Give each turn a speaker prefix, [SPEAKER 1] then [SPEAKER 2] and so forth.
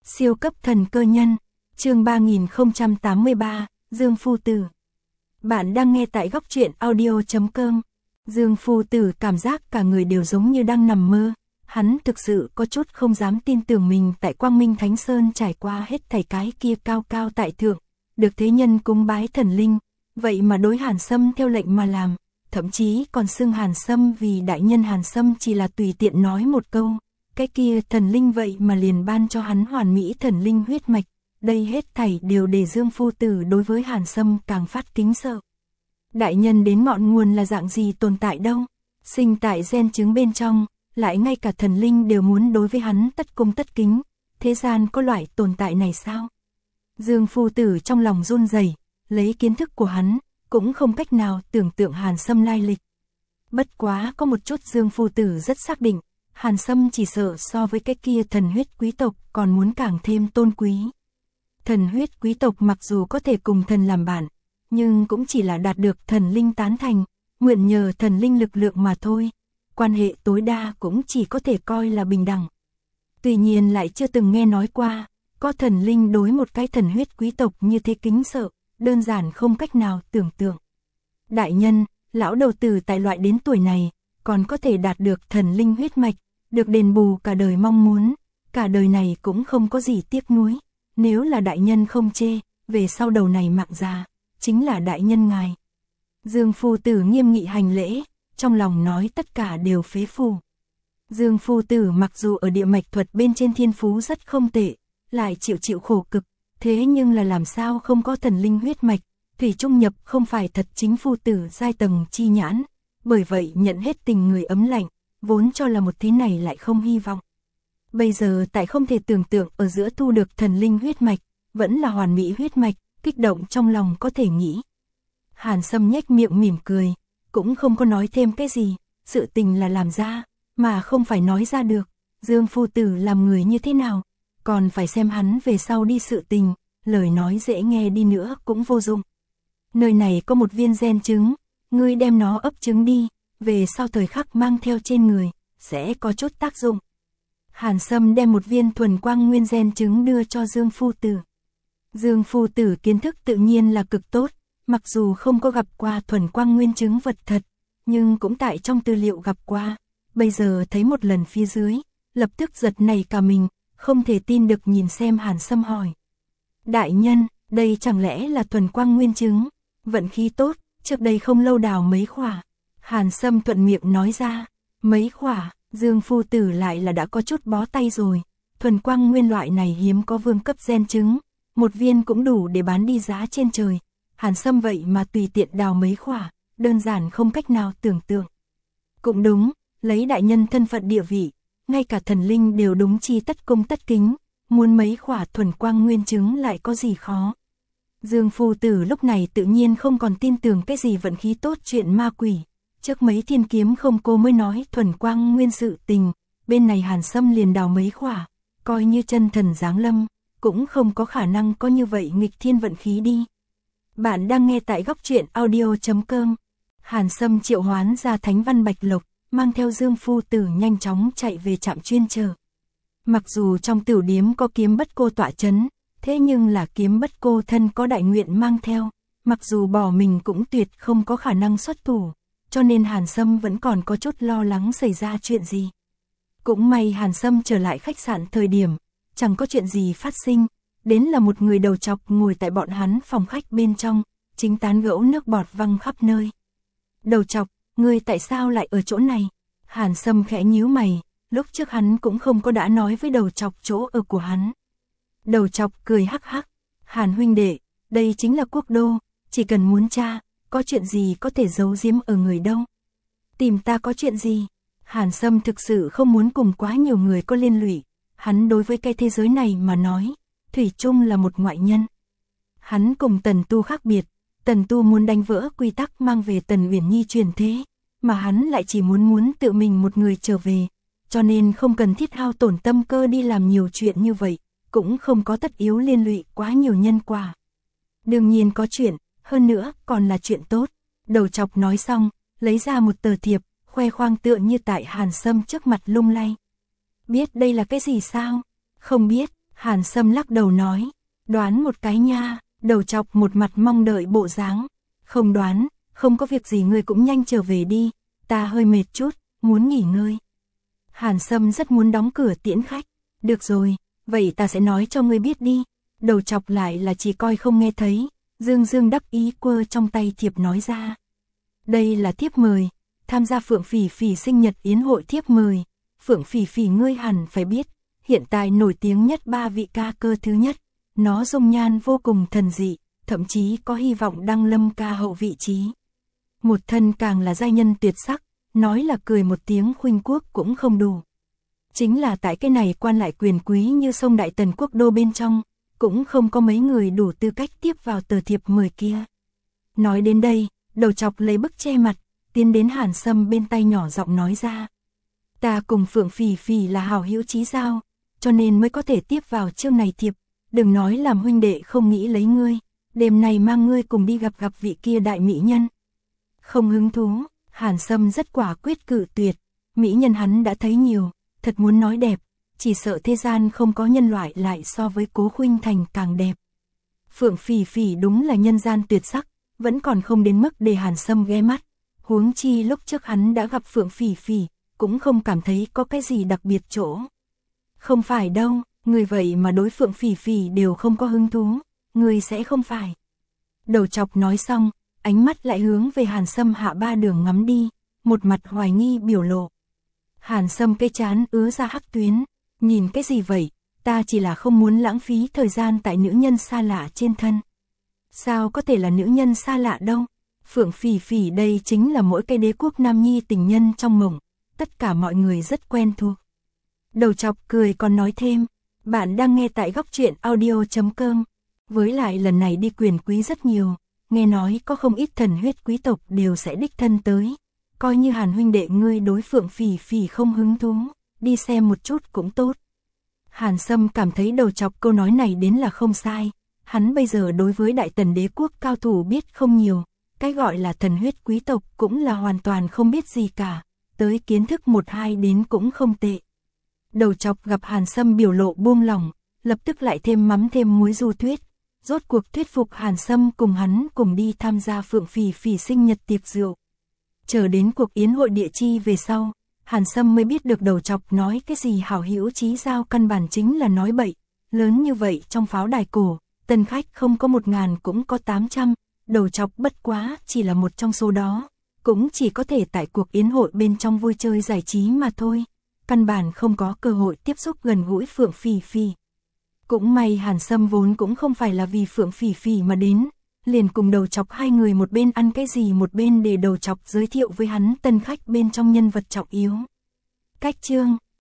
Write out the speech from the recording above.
[SPEAKER 1] Siêu cấp thần cơ nhân, chương 3083, Dương Phu Tử. Bạn đang nghe tại góc truyện audio.com. Dương Phu Tử cảm giác cả người đều giống như đang nằm mơ. Hắn thực sự có chút không dám tin tưởng mình tại Quang Minh Thánh Sơn trải qua hết thảy cái kia cao cao tại thượng, được thế nhân cúng bái thần linh, vậy mà đối Hàn Sâm theo lệnh mà làm, thậm chí còn xưng Hàn Sâm vì đại nhân. Hàn Sâm chỉ là tùy tiện nói một câu, cái kia thần linh vậy mà liền ban cho hắn hoàn mỹ thần linh huyết mạch, đây hết thảy đều để Dương Phu Tử đối với Hàn Sâm càng phát kính sợ. Đại nhân đến ngọn nguồn là dạng gì tồn tại đâu, sinh tại gen trứng bên trong, lại ngay cả thần linh đều muốn đối với hắn tất cung tất kính, thế gian có loại tồn tại này sao? Dương Phu Tử trong lòng run rẩy, lấy kiến thức của hắn, cũng không cách nào tưởng tượng Hàn Sâm lai lịch. Bất quá có một chút Dương Phu Tử rất xác định, Hàn Sâm chỉ sợ so với cái kia thần huyết quý tộc còn muốn càng thêm tôn quý. Thần huyết quý tộc mặc dù có thể cùng thần làm bạn, nhưng cũng chỉ là đạt được thần linh tán thành, mượn nhờ thần linh lực lượng mà thôi. Quan hệ tối đa cũng chỉ có thể coi là bình đẳng. Tuy nhiên lại chưa từng nghe nói qua, có thần linh đối một cái thần huyết quý tộc như thế kính sợ, đơn giản không cách nào tưởng tượng. Đại nhân, lão đầu tử tại loại đến tuổi này, còn có thể đạt được thần linh huyết mạch, được đền bù cả đời mong muốn, cả đời này cũng không có gì tiếc nuối. Nếu là đại nhân không chê, về sau đầu này mạng già, chính là đại nhân ngài. Dương Phu Tử nghiêm nghị hành lễ, trong lòng nói tất cả đều phế phù. Dương Phu Tử mặc dù ở địa mạch thuật bên trên thiên phú rất không tệ, lại chịu khổ cực, thế nhưng là làm sao không có thần linh huyết mạch, thủy trung nhập không phải thật chính Phu Tử giai tầng chi nhãn, bởi vậy nhận hết tình người ấm lạnh, vốn cho là một thế này lại không hy vọng. Bây giờ tại không thể tưởng tượng ở giữa thu được thần linh huyết mạch, vẫn là hoàn mỹ huyết mạch, kích động trong lòng có thể nghĩ. Hàn Sâm nhếch miệng mỉm cười, cũng không có nói thêm cái gì, sự tình là làm ra, mà không phải nói ra được. Dương Phu Tử làm người như thế nào, còn phải xem hắn về sau đi sự tình, lời nói dễ nghe đi nữa cũng vô dụng. Nơi này có một viên gen trứng, ngươi đem nó ấp trứng đi, về sau thời khắc mang theo trên người, sẽ có chút tác dụng. Hàn Sâm đem một viên thuần quang nguyên gen trứng đưa cho Dương Phu Tử. Dương Phu Tử kiến thức tự nhiên là cực tốt, mặc dù không có gặp qua thuần quang nguyên trứng vật thật, nhưng cũng tại trong tư liệu gặp qua, bây giờ thấy một lần phía dưới, lập tức giật nảy cả mình, không thể tin được nhìn xem Hàn Sâm hỏi. Đại nhân, đây chẳng lẽ là thuần quang nguyên trứng, vận khí tốt, trước đây không lâu đào mấy khỏa. Hàn Sâm thuận miệng nói ra, mấy khỏa, Dương Phu Tử lại là đã có chút bó tay rồi, thuần quang nguyên loại này hiếm có vương cấp gen trứng, một viên cũng đủ để bán đi giá trên trời. Hàn Sâm vậy mà tùy tiện đào mấy khỏa, đơn giản không cách nào tưởng tượng. Cũng đúng, lấy đại nhân thân phận địa vị, ngay cả thần linh đều đúng chi tất cung tất kính, muốn mấy khỏa thuần quang nguyên trứng lại có gì khó. Dương Phu Tử lúc này tự nhiên không còn tin tưởng cái gì vận khí tốt chuyện ma quỷ, trước mấy thiên kiếm không cô mới nói thuần quang nguyên sự tình, bên này Hàn Sâm liền đào mấy khỏa, coi như chân thần giáng lâm, cũng không có khả năng có như vậy nghịch thiên vận khí đi. Bạn đang nghe tại góc truyện audio.com. Hàn Sâm triệu hoán ra Thánh Văn Bạch Lộc, mang theo Dương Phu Tử nhanh chóng chạy về trạm chuyên chờ. Mặc dù trong tiểu điếm có kiếm bất cô tọa chấn, thế nhưng là kiếm bất cô thân có đại nguyện mang theo, mặc dù bỏ mình cũng tuyệt không có khả năng xuất thủ, cho nên Hàn Sâm vẫn còn có chút lo lắng xảy ra chuyện gì. Cũng may Hàn Sâm trở lại khách sạn thời điểm, chẳng có chuyện gì phát sinh, đến là một người đầu trọc ngồi tại bọn hắn phòng khách bên trong, chính tán gẫu nước bọt văng khắp nơi. Đầu trọc, ngươi tại sao lại ở chỗ này? Hàn Sâm khẽ nhíu mày, lúc trước hắn cũng không có đã nói với đầu trọc chỗ ở của hắn. Đầu trọc cười hắc hắc, Hàn huynh đệ, đây chính là quốc đô, chỉ cần muốn tra, có chuyện gì có thể giấu giếm ở người đâu. Tìm ta có chuyện gì? Hàn Sâm thực sự không muốn cùng quá nhiều người có liên lụy, hắn đối với cái thế giới này mà nói, thủy chung là một ngoại nhân. Hắn cùng Tần Tu khác biệt, Tần Tu muốn đánh vỡ quy tắc mang về Tần Uyển Nhi truyền thế, mà hắn lại chỉ muốn tự mình một người trở về, cho nên không cần thiết hao tổn tâm cơ đi làm nhiều chuyện như vậy, cũng không có tất yếu liên lụy quá nhiều nhân quả. Đương nhiên có chuyện, hơn nữa còn là chuyện tốt. Đầu trọc nói xong, lấy ra một tờ thiệp, khoe khoang tựa như tại Hàn Sâm trước mặt lung lay. Biết đây là cái gì sao? Không biết. Hàn Sâm lắc đầu nói, đoán một cái nha. Đầu chọc một mặt mong đợi bộ dáng. Không đoán, không có việc gì ngươi cũng nhanh trở về đi, ta hơi mệt chút, muốn nghỉ ngơi. Hàn Sâm rất muốn đóng cửa tiễn khách. Được rồi, vậy ta sẽ nói cho ngươi biết đi. Đầu chọc lại là chỉ coi không nghe thấy, dương dương đắc ý quơ trong tay thiệp nói ra. Đây là thiếp mời, tham gia Phượng Phỉ Phỉ sinh nhật yến hội thiếp mời. Phượng Phỉ Phỉ ngươi hẳn phải biết, hiện tại nổi tiếng nhất 3 vị ca cơ thứ nhất. Nó dung nhan vô cùng thần dị, thậm chí có hy vọng đăng lâm ca hậu vị trí. Một thân càng là giai nhân tuyệt sắc, nói là cười một tiếng khuynh quốc cũng không đủ. Chính là tại cái này quan lại quyền quý như sông Đại Tần quốc đô bên trong, cũng không có mấy người đủ tư cách tiếp vào tờ thiệp mời kia. Nói đến đây, đầu chọc lấy bức che mặt, tiến đến Hàn Sâm bên tay nhỏ giọng nói ra. Ta cùng Phượng Phỉ Phỉ là hảo hữu chí giao, cho nên mới có thể tiếp vào chương này thiệp. Đừng nói làm huynh đệ không nghĩ lấy ngươi, đêm nay mang ngươi cùng đi gặp vị kia đại mỹ nhân. Không hứng thú, Hàn Sâm rất quả quyết cự tuyệt, mỹ nhân hắn đã thấy nhiều, thật muốn nói đẹp, chỉ sợ thế gian không có nhân loại lại so với Cố Khuynh Thành càng đẹp. Phượng Phỉ Phỉ đúng là nhân gian tuyệt sắc, vẫn còn không đến mức để Hàn Sâm ghé mắt, huống chi lúc trước hắn đã gặp Phượng Phỉ Phỉ, cũng không cảm thấy có cái gì đặc biệt chỗ. Không phải đâu. Người vậy mà đối Phượng Phỉ Phỉ đều không có hứng thú, người sẽ không phải. Đầu chọc nói xong, ánh mắt lại hướng về Hàn Sâm hạ ba đường ngắm đi, một mặt hoài nghi biểu lộ. Hàn Sâm cái chán ứa ra hắc tuyến, nhìn cái gì vậy, ta chỉ là không muốn lãng phí thời gian tại nữ nhân xa lạ trên thân. Sao có thể là nữ nhân xa lạ đâu, Phượng Phỉ Phỉ đây chính là mỗi cái đế quốc nam nhi tình nhân trong mộng, tất cả mọi người rất quen thuộc. Đầu chọc cười còn nói thêm. Bạn đang nghe tại góc truyện audio.com. Với lại lần này đi quyền quý rất nhiều, nghe nói có không ít thần huyết quý tộc đều sẽ đích thân tới. Coi như Hàn huynh đệ ngươi đối Phượng Phỉ Phỉ không hứng thú, đi xem một chút cũng tốt. Hàn Sâm cảm thấy đầu chọc câu nói này đến là không sai. Hắn bây giờ đối với Đại Tần đế quốc cao thủ biết không nhiều, cái gọi là thần huyết quý tộc cũng là hoàn toàn không biết gì cả, tới kiến thức một hai đến cũng không tệ. Đầu chọc gặp Hàn Sâm biểu lộ buông lỏng, lập tức lại thêm mắm thêm muối du thuyết, rốt cuộc thuyết phục Hàn Sâm cùng hắn cùng đi tham gia Phượng Phỉ Phỉ sinh nhật tiệc rượu. Chờ đến cuộc yến hội địa chi về sau, Hàn Sâm mới biết được đầu chọc nói cái gì hảo hữu chí giao căn bản chính là nói bậy, lớn như vậy trong pháo đài cổ, tân khách không có 1000 cũng có 800, đầu chọc bất quá chỉ là một trong số đó, cũng chỉ có thể tại cuộc yến hội bên trong vui chơi giải trí mà thôi. Căn bản không có cơ hội tiếp xúc gần gũi Phượng Phỉ Phỉ. Cũng may Hàn Sâm vốn cũng không phải là vì Phượng Phỉ Phỉ mà đến, liền cùng đầu chọc hai người một bên ăn cái gì một bên để đầu chọc giới thiệu với hắn tân khách bên trong nhân vật trọng yếu. Cách chương